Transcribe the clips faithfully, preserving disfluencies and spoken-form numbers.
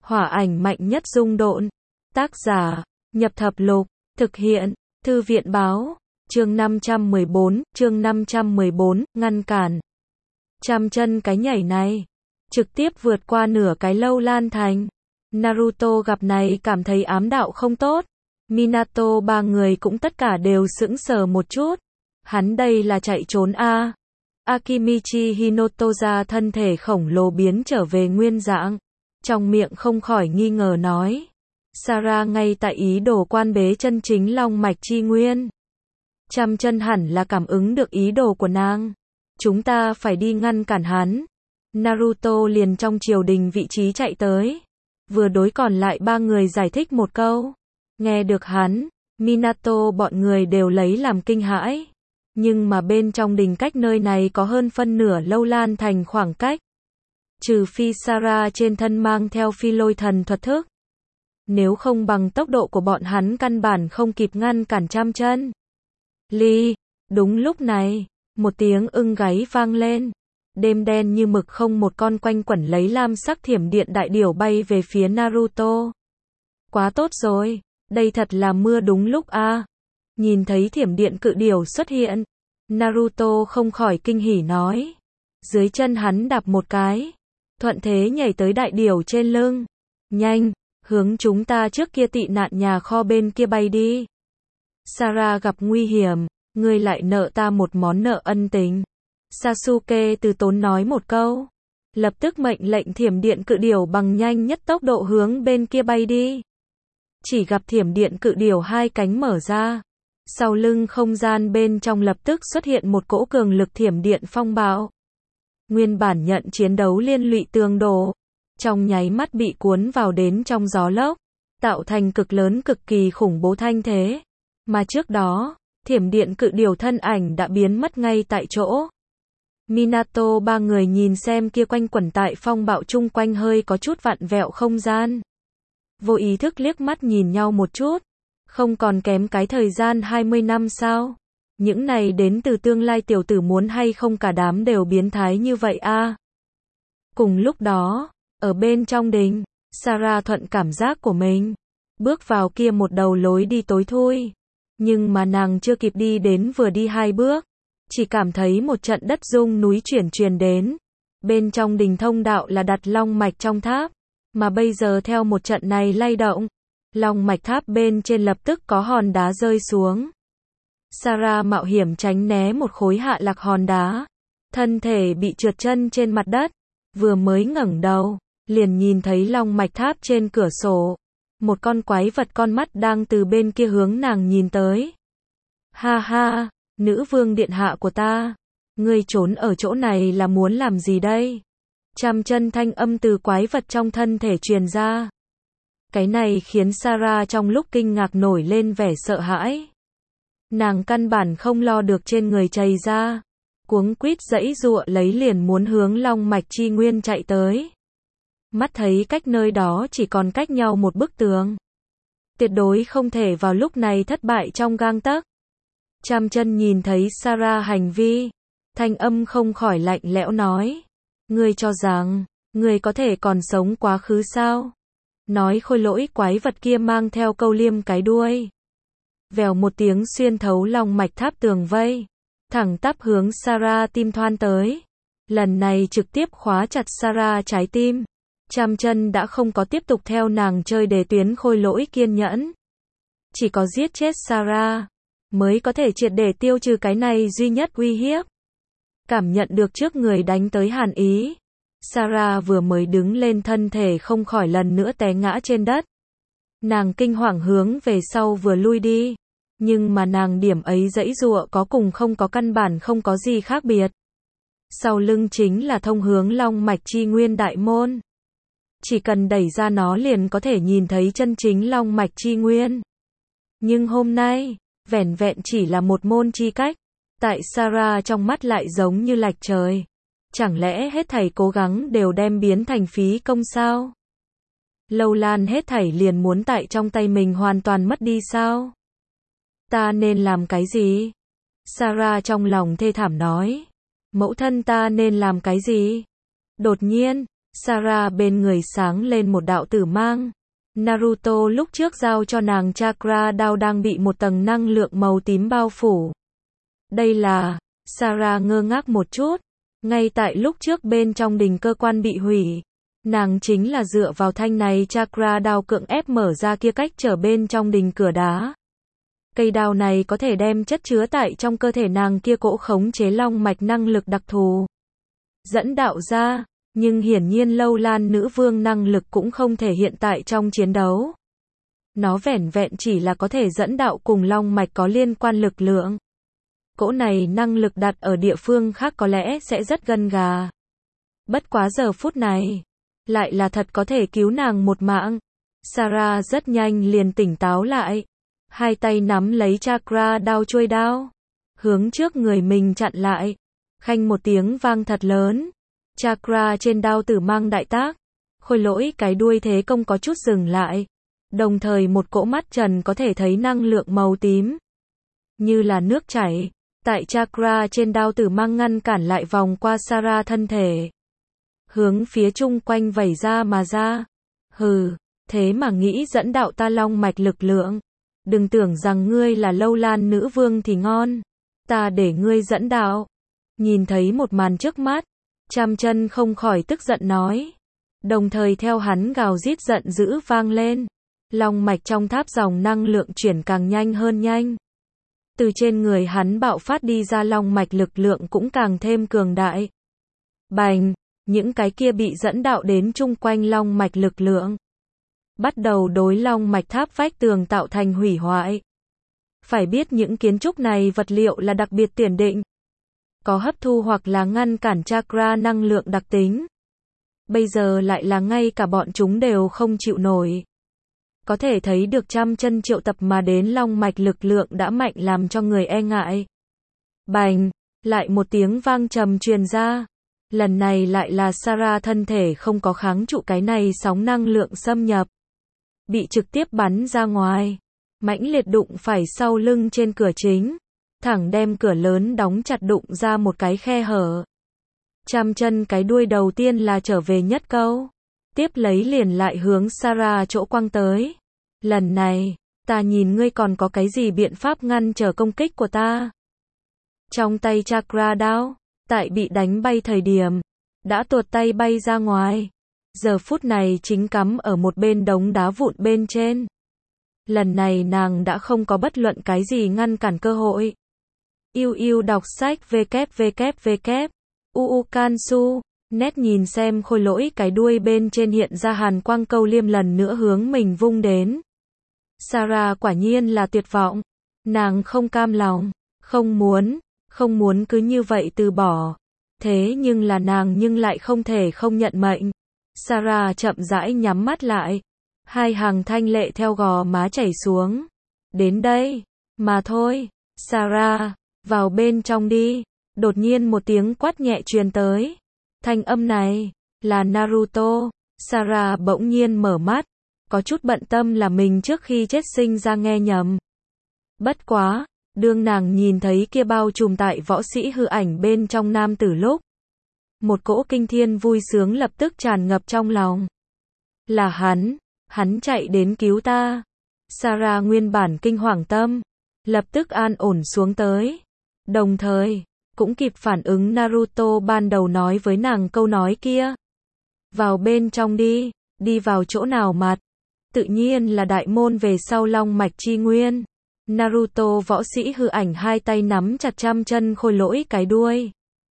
Hỏa ảnh mạnh nhất dung độn. Tác giả, Nhập Thập Lục. Thực hiện, Thư viện Báo. Chương năm trăm mười bốn, chương năm trăm mười bốn, ngăn cản. Trăm chân cái nhảy này, trực tiếp vượt qua nửa cái Lâu Lan Thành. Naruto gặp này cảm thấy ám đạo không tốt. Minato ba người cũng tất cả đều sững sờ một chút. Hắn đây là chạy trốn a? Akimichi Hinotoza thân thể khổng lồ biến trở về nguyên dạng. Trong miệng không khỏi nghi ngờ nói. Sara ngay tại ý đồ quan bế chân chính long mạch chi nguyên. Trăm chân hẳn là cảm ứng được ý đồ của nàng. Chúng ta phải đi ngăn cản hắn. Naruto liền trong triều đình vị trí chạy tới. Vừa đối còn lại ba người giải thích một câu. Nghe được hắn, Minato bọn người đều lấy làm kinh hãi. Nhưng mà bên trong đình cách nơi này có hơn phân nửa Lâu Lan Thành khoảng cách. Trừ phi Sara trên thân mang theo phi lôi thần thuật thức. Nếu không bằng tốc độ của bọn hắn căn bản không kịp ngăn cản trăm chân. Ly, đúng lúc này, một tiếng ưng gáy vang lên. Đêm đen như mực không một con quanh quẩn lấy lam sắc thiểm điện đại điểu bay về phía Naruto. Quá tốt rồi, đây thật là mưa đúng lúc a. À. Nhìn thấy thiểm điện cự điểu xuất hiện, Naruto không khỏi kinh hỉ nói. Dưới chân hắn đạp một cái, thuận thế nhảy tới đại điểu trên lưng. Nhanh, hướng chúng ta trước kia tị nạn nhà kho bên kia bay đi. Sara gặp nguy hiểm, ngươi lại nợ ta một món nợ ân tình. Sasuke từ tốn nói một câu. Lập tức mệnh lệnh thiểm điện cự điểu bằng nhanh nhất tốc độ hướng bên kia bay đi. Chỉ gặp thiểm điện cự điểu hai cánh mở ra. Sau lưng không gian bên trong lập tức xuất hiện một cỗ cường lực thiểm điện phong bạo. Nguyên bản nhận chiến đấu liên lụy tường đổ. Trong nháy mắt bị cuốn vào đến trong gió lốc. Tạo thành cực lớn cực kỳ khủng bố thanh thế. Mà trước đó, thiểm điện cự điểu thân ảnh đã biến mất ngay tại chỗ. Minato ba người nhìn xem kia quanh quẩn tại phong bạo chung quanh hơi có chút vặn vẹo không gian. Vô ý thức liếc mắt nhìn nhau một chút. Không còn kém cái thời gian hai mươi năm sao? Những này đến từ tương lai tiểu tử muốn hay không cả đám đều biến thái như vậy a? À? Cùng lúc đó, ở bên trong đình, Sara thuận cảm giác của mình, bước vào kia một đầu lối đi tối thui. Nhưng mà nàng chưa kịp đi đến vừa đi hai bước, chỉ cảm thấy một trận đất rung núi chuyển truyền đến. Bên trong đình thông đạo là đặt long mạch trong tháp, mà bây giờ theo một trận này lay động, long mạch tháp bên trên lập tức có hòn đá rơi xuống. Sara mạo hiểm tránh né một khối hạ lạc hòn đá, thân thể bị trượt chân trên mặt đất, vừa mới ngẩng đầu, liền nhìn thấy long mạch tháp trên cửa sổ. Một con quái vật con mắt đang từ bên kia hướng nàng nhìn tới. Ha ha, nữ vương điện hạ của ta, ngươi trốn ở chỗ này là muốn làm gì đây? Trăm chân thanh âm từ quái vật trong thân thể truyền ra. Cái này khiến Sara trong lúc kinh ngạc nổi lên vẻ sợ hãi. Nàng căn bản không lo được trên người chảy ra. Cuống quýt giãy giụa lấy liền muốn hướng long mạch chi nguyên chạy tới. Mắt thấy cách nơi đó chỉ còn cách nhau một bức tường. Tuyệt đối không thể vào lúc này thất bại trong gang tấc. Trăm chân nhìn thấy Sara hành vi, thanh âm không khỏi lạnh lẽo nói. Ngươi cho rằng, ngươi có thể còn sống quá khứ sao? Nói khôi lỗi quái vật kia mang theo câu liêm cái đuôi. Vèo một tiếng xuyên thấu long mạch tháp tường vây. Thẳng tắp hướng Sara tim thoan tới. Lần này trực tiếp khóa chặt Sara trái tim. Trăm chân đã không có tiếp tục theo nàng chơi đề tuyến khôi lỗi kiên nhẫn. Chỉ có giết chết Sara mới có thể triệt để tiêu trừ cái này duy nhất uy hiếp. Cảm nhận được trước người đánh tới hàn ý. Sara vừa mới đứng lên thân thể không khỏi lần nữa té ngã trên đất. Nàng kinh hoàng hướng về sau vừa lui đi. Nhưng mà nàng điểm ấy giãy giụa có cùng không có căn bản không có gì khác biệt. Sau lưng chính là thông hướng long mạch chi nguyên đại môn. Chỉ cần đẩy ra nó liền có thể nhìn thấy chân chính long mạch chi nguyên. Nhưng hôm nay, vẻn vẹn chỉ là một môn chi cách. Tại Sara trong mắt lại giống như lệch trời. Chẳng lẽ hết thảy cố gắng đều đem biến thành phí công sao? Lâu Lan hết thảy liền muốn tại trong tay mình hoàn toàn mất đi sao? Ta nên làm cái gì? Sara trong lòng thê thảm nói. Mẫu thân ta nên làm cái gì? Đột nhiên, Sarah bên người sáng lên một đạo tử mang. Naruto lúc trước giao cho nàng chakra đao đang bị một tầng năng lượng màu tím bao phủ. Đây là, Sarah ngơ ngác một chút. Ngay tại lúc trước bên trong đình cơ quan bị hủy, nàng chính là dựa vào thanh này chakra đao cưỡng ép mở ra kia cách trở bên trong đình cửa đá. Cây đao này có thể đem chất chứa tại trong cơ thể nàng kia cỗ khống chế long mạch năng lực đặc thù dẫn đạo ra, nhưng hiển nhiên Lâu Lan nữ vương năng lực cũng không thể hiện tại trong chiến đấu. Nó vẻn vẹn chỉ là có thể dẫn đạo cùng long mạch có liên quan lực lượng. Cỗ này năng lực đặt ở địa phương khác có lẽ sẽ rất gân gà. Bất quá giờ phút này, lại là thật có thể cứu nàng một mạng. Sarah rất nhanh liền tỉnh táo lại. Hai tay nắm lấy chakra đao chuôi đao, hướng trước người mình chặn lại. Khanh một tiếng vang thật lớn. Chakra trên đao tử mang đại tác. Khôi lỗi cái đuôi thế công có chút dừng lại. Đồng thời một cỗ mắt trần có thể thấy năng lượng màu tím. Như là nước chảy. Tại chakra trên đao tử mang ngăn cản lại vòng qua Sarah thân thể. Hướng phía chung quanh vẩy ra mà ra. Hừ, thế mà nghĩ dẫn đạo ta long mạch lực lượng. Đừng tưởng rằng ngươi là Lâu Lan nữ vương thì ngon. Ta để ngươi dẫn đạo. Nhìn thấy một màn trước mắt, Trăm Chân không khỏi tức giận nói. Đồng thời theo hắn gào rít giận dữ vang lên. Long mạch trong tháp dòng năng lượng chuyển càng nhanh hơn nhanh. Từ trên người hắn bạo phát đi ra long mạch lực lượng cũng càng thêm cường đại. Bành, những cái kia bị dẫn đạo đến chung quanh long mạch lực lượng. Bắt đầu đối long mạch tháp vách tường tạo thành hủy hoại. Phải biết những kiến trúc này vật liệu là đặc biệt tiền định. Có hấp thu hoặc là ngăn cản chakra năng lượng đặc tính. Bây giờ lại là ngay cả bọn chúng đều không chịu nổi. Có thể thấy được Trăm Chân triệu tập mà đến long mạch lực lượng đã mạnh làm cho người e ngại. Bành, lại một tiếng vang trầm truyền ra. Lần này lại là Sarah thân thể không có kháng trụ cái này sóng năng lượng xâm nhập. Bị trực tiếp bắn ra ngoài. Mãnh liệt đụng phải sau lưng trên cửa chính. Thẳng đem cửa lớn đóng chặt đụng ra một cái khe hở. Trăm Chân cái đuôi đầu tiên là trở về nhất câu. Tiếp lấy liền lại hướng Sarah chỗ quăng tới. Lần này, ta nhìn ngươi còn có cái gì biện pháp ngăn trở công kích của ta. Trong tay chakra đao, tại bị đánh bay thời điểm, đã tuột tay bay ra ngoài. Giờ phút này chính cắm ở một bên đống đá vụn bên trên. Lần này nàng đã không có bất luận cái gì ngăn cản cơ hội. Yêu yêu đọc sách www. uu Kansu. Nét nhìn xem khôi lỗi cái đuôi bên trên hiện ra hàn quang câu liêm lần nữa hướng mình vung đến. Sarah quả nhiên là tuyệt vọng. Nàng không cam lòng, không muốn, không muốn cứ như vậy từ bỏ. Thế nhưng là nàng nhưng lại không thể không nhận mệnh. Sarah chậm rãi nhắm mắt lại. Hai hàng thanh lệ theo gò má chảy xuống. Đến đây, mà thôi. Sarah, vào bên trong đi. Đột nhiên một tiếng quát nhẹ truyền tới. Thanh âm này, là Naruto. Sarah bỗng nhiên mở mắt. Có chút bận tâm là mình trước khi chết sinh ra nghe nhầm. Bất quá, đương nàng nhìn thấy kia bao trùm tại võ sĩ hư ảnh bên trong nam tử lúc. Một cỗ kinh thiên vui sướng lập tức tràn ngập trong lòng. Là hắn, hắn chạy đến cứu ta. Sarah nguyên bản kinh hoàng tâm, lập tức an ổn xuống tới. Đồng thời, cũng kịp phản ứng Naruto ban đầu nói với nàng câu nói kia. Vào bên trong đi, đi vào chỗ nào mặt. Tự nhiên là đại môn về sau long mạch chi nguyên. Naruto võ sĩ hư ảnh hai tay nắm chặt Trăm Chân khôi lỗi cái đuôi.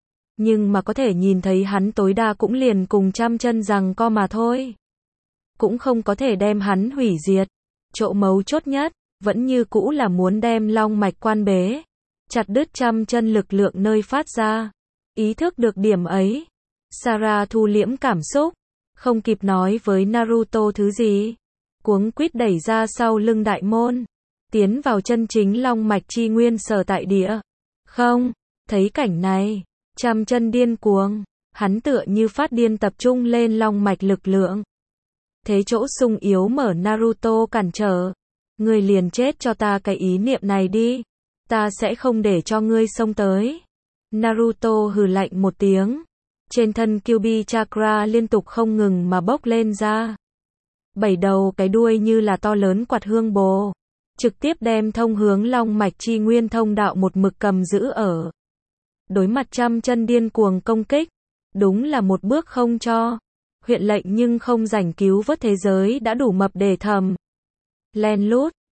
Nhưng mà có thể nhìn thấy hắn tối đa cũng liền cùng Trăm Chân rằng co mà thôi. Cũng không có thể đem hắn hủy diệt. Chỗ mấu chốt nhất, vẫn như cũ là muốn đem long mạch quan bế. Chặt đứt Trăm Chân lực lượng nơi phát ra. Ý thức được điểm ấy. Sarah thu liễm cảm xúc. Không kịp nói với Naruto thứ gì. Cuống quýt đẩy ra sau lưng đại môn. Tiến vào chân chính long mạch chi nguyên sở tại địa. Không, thấy cảnh này. Trăm Chân điên cuồng. Hắn tựa như phát điên tập trung lên long mạch lực lượng. Thế chỗ sung yếu mở Naruto cản trở. Ngươi liền chết cho ta cái ý niệm này đi. Ta sẽ không để cho ngươi xông tới. Naruto hừ lạnh một tiếng. Trên thân Kyuubi Chakra liên tục không ngừng mà bốc lên ra. Bảy đầu cái đuôi như là to lớn quạt hương bồ. Trực tiếp đem thông hướng long mạch chi nguyên thông đạo một mực cầm giữ ở. Đối mặt trăm chân điên cuồng công kích. Đúng là một bước không cho. Huyện lệnh nhưng không rảnh cứu vớt thế giới đã đủ mập để thầm. Len lút.